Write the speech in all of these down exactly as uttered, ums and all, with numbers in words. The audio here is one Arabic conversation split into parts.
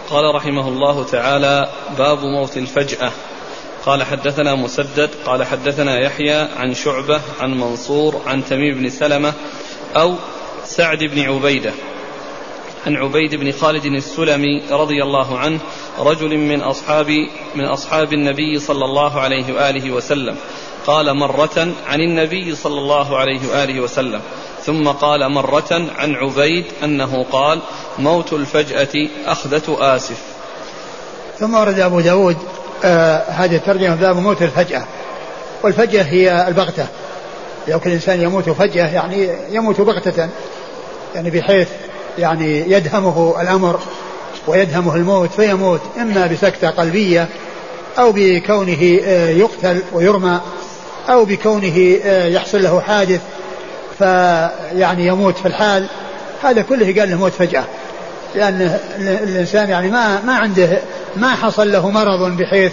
قال رحمه الله تعالى: باب موت الفجأة. قال حدثنا مسدد قال حدثنا يحيى عن شعبة عن منصور عن تميم بن سلمة أو سعد بن عبيدة عن عبيد بن خالد السلمي رضي الله عنه رجل من أصحاب من أصحاب النبي صلى الله عليه وآله وسلم قال مرة عن النبي صلى الله عليه وآله وسلم، ثم قال مرة عن عبيد أنه قال: موت الفجأة أخذة آسف. ثم ورد أبو داود آه هذه الترجمة باب موت الفجأة. والفجأة هي البغتة، يمكن الإنسان يموت فجأة يعني يموت بغتة، يعني بحيث يعني يدهمه الأمر ويدهمه الموت فيموت إما بسكتة قلبية أو بكونه يقتل ويرمى أو بكونه يحصل له حادث فيعني يموت في الحال. هذا كله قال له موت فجأة، لأن الإنسان يعني ما ما عنده ما حصل له مرض بحيث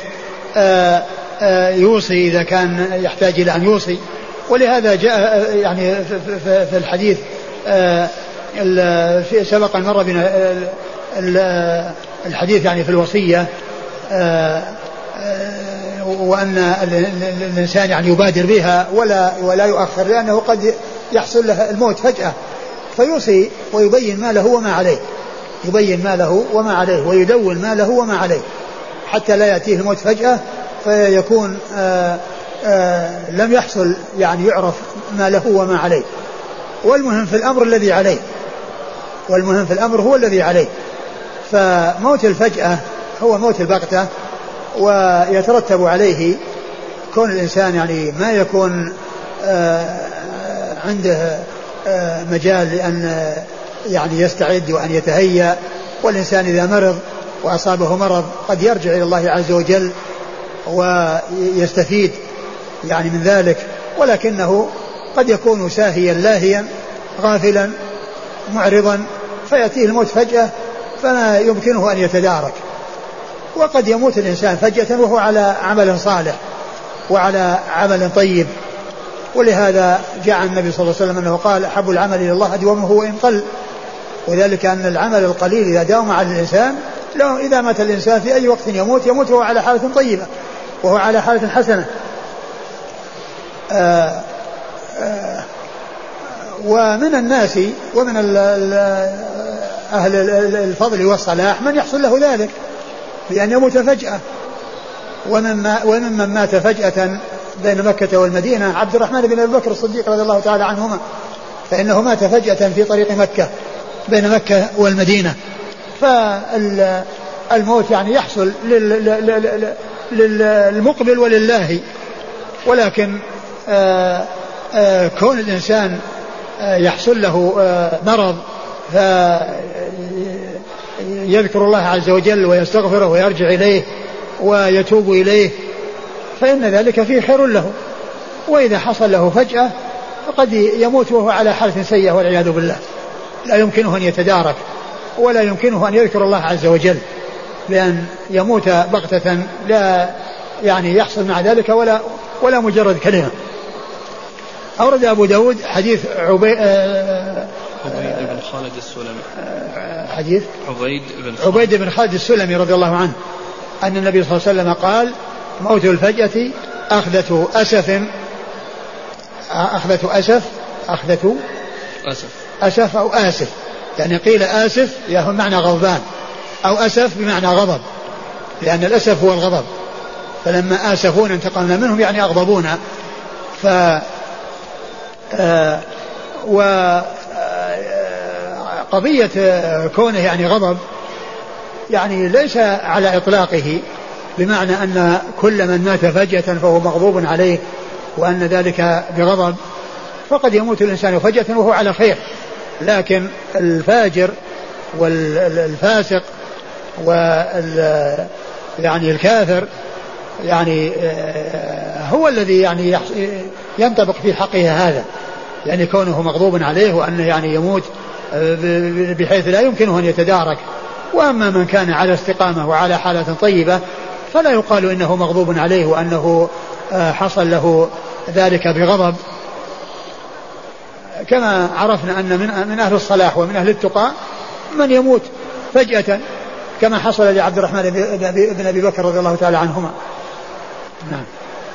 يوصي إذا كان يحتاج إلى أن يوصي. ولهذا جاء يعني في الحديث سبق المرة بنا الحديث يعني في الوصية، وأن الإنسان يعني يبادر بها ولا ولا يؤخر، لأنه قد يحصل له الموت فجأة فيوصي ويبين ما له وما عليه، يبين ما له وما عليه ويدون ما له وما عليه حتى لا يأتيه الموت فجأة فيكون آآ آآ لم يحصل يعني يعرف ما له وما عليه. والمهم في الأمر الذي عليه، والمهم في الأمر هو الذي عليه. فموت الفجأة هو موت البغتة، ويترتب عليه كون الإنسان يعني ما يكون عنده مجال لأن يعني يستعد وأن يتهيأ. والإنسان إذا مرض وأصابه مرض قد يرجع إلى الله عز وجل ويستفيد يعني من ذلك، ولكنه قد يكون ساهيا لاهيا غافلا معرضا فيأتيه الموت فجأة فلا يمكنه أن يتدارك. وقد يموت الإنسان فجأة وهو على عمل صالح وعلى عمل طيب. ولهذا جاء النبي صلى الله عليه وسلم أنه قال: أحب العمل إلى الله أدومه وإن قل. وذلك أن العمل القليل إذا داوم على الإنسان، لو إذا مات الإنسان في أي وقت يموت يموت وهو على حالة طيبة وهو على حالة حسنة. آآ آآ ومن الناس ومن أهل الفضل والصلاح من يحصل له ذلك بأن يموت فجأة. وممن مات فجأة بين مكة والمدينة عبد الرحمن بن أبي بكر الصديق رضي الله تعالى عنهما، فإنه مات فجأة في طريق مكة بين مكة والمدينة. فالموت يعني يحصل للمقبل ولله، ولكن آآ آآ كون الإنسان يحصل له مرض فيذكر الله عز وجل ويستغفره ويرجع إليه ويتوب إليه فإن ذلك فيه خير له. وإذا حصل له فجأة فقد يموت وهو على حالة سيئة والعياذ بالله، لا يمكنه أن يتدارك ولا يمكنه أن يذكر الله عز وجل، لأن يموت بغتة لا يعني يحصل مع ذلك ولا ولا مجرد كلمة. أورد أبو داود حديث عبيد عبيد بن خالد السلمي حديث عبيد بن خالد, عبيد بن خالد السلمي رضي الله عنه أن النبي صلى الله عليه وسلم قال: موت الفجأة أخذة أسف أخذة أسف أخذة أسف أسف أو آسف، يعني قيل آسف يهو معنى غضبان أو أسف بمعنى غضب، لأن الأسف هو الغضب. فلما آسفون انتقمنا منهم يعني أغضبونا. ف آه وقضية كونه يعني غضب يعني ليس على إطلاقه، بمعنى أن كل من مات فجأة فهو مغضوب عليه وأن ذلك بغضب، فقد يموت الإنسان فجأة وهو على خير. لكن الفاجر والفاسق وال يعني الكافر يعني هو الذي يعني ينطبق في حقه هذا، يعني كونه مغضوب عليه وأنه يعني يموت بحيث لا يمكنه أن يتدارك. وأما من كان على استقامة وعلى حالة طيبة فلا يقال إنه مغضوب عليه وأنه حصل له ذلك بغضب. كما عرفنا أن من من أهل الصلاح ومن أهل التقى من يموت فجأة كما حصل لعبد الرحمن بن أبي بكر رضي الله تعالى عنهما. نعم.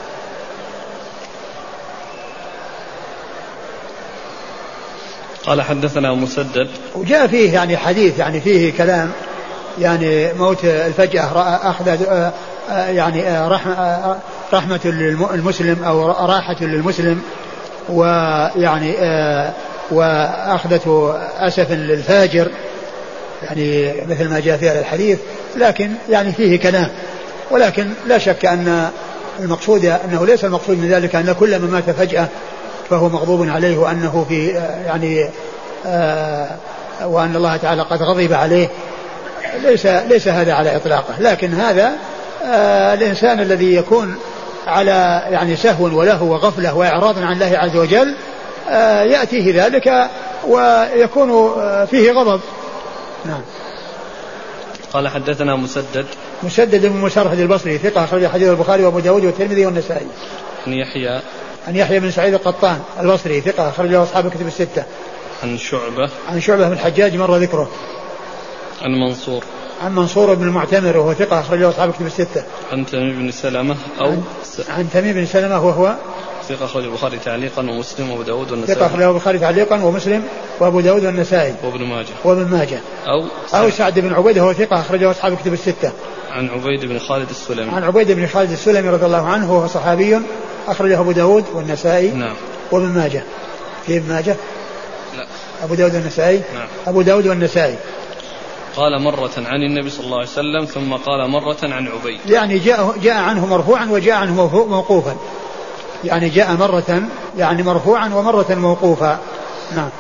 قال حدثنا مسدد. وجاء فيه يعني حديث يعني فيه كلام يعني موت الفجأة أخذ يعني رحمة, رحمة للمسلم أو راحة للمسلم ويعني وأخذة أسف للفاجر يعني مثل ما جاء في هذا الحديث. لكن يعني فيه كلام ولكن لا شك أن المقصود أنه ليس المقصود من ذلك أن كل من مات فجأة فهو مغضوب عليه وأنه في يعني آه وأن الله تعالى قد غضب عليه. ليس ليس هذا على إطلاقه. لكن هذا آه الإنسان الذي يكون على يعني سهو ولهو وغفلة وإعراض عن الله عز وجل آه يأتيه ذلك ويكون آه فيه غضب. نعم. قال حدثنا مسدد. مسدد بن مسرهد البصري ثقة أخرج حديث البخاري وأبو داود والترمذي والنسائي. عن يحيى. عن يحيى بن سعيد القطان البصري ثقة أخرج له أصحاب الكتب الستة. عن شعبة. عن شعبة بن الحجاج مر ذكره. عن منصور. عن منصور بن المعتمر وهو ثقة أخرج له أصحاب الكتب الستة. عن تميم بن سلمة أو عن, عن تميم بن سلمة وهو ثقة أخرج البخاري تعليقا ومسلم وأبو داود والنسائي. ثقة أخرج البخاري تعليقا ومسلم وأبو داود والنسائي وابن ماجه. وابن ماجه. أو سعد. أو سعد بن عبيدة وهو ثقة أخرجه أصحاب الكتب الستة. عن عبيد بن خالد السلمي. عن عبيد بن خالد السلمي رضي الله عنه وهو صحابي أخرجه أبو داود والنسائي. نعم. وابن ماجه. في ابن ماجه؟ لا. أبو داود والنسائي. نعم. أبو داود والنسائي. قال مرة عن النبي صلى الله عليه وسلم ثم قال مرة عن عبيد. يعني جاء جاء عنه مرفوعا وجاء عنه موقوفا. يعني جاء مرة يعني مرفوعا ومرة موقوفا. نعم.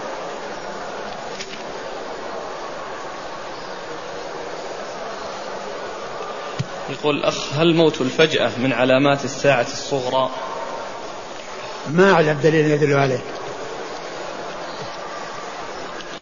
يقول الأخ هل موت الفجأة من علامات الساعة الصغرى؟ ما أعلم دليل يدل عليه.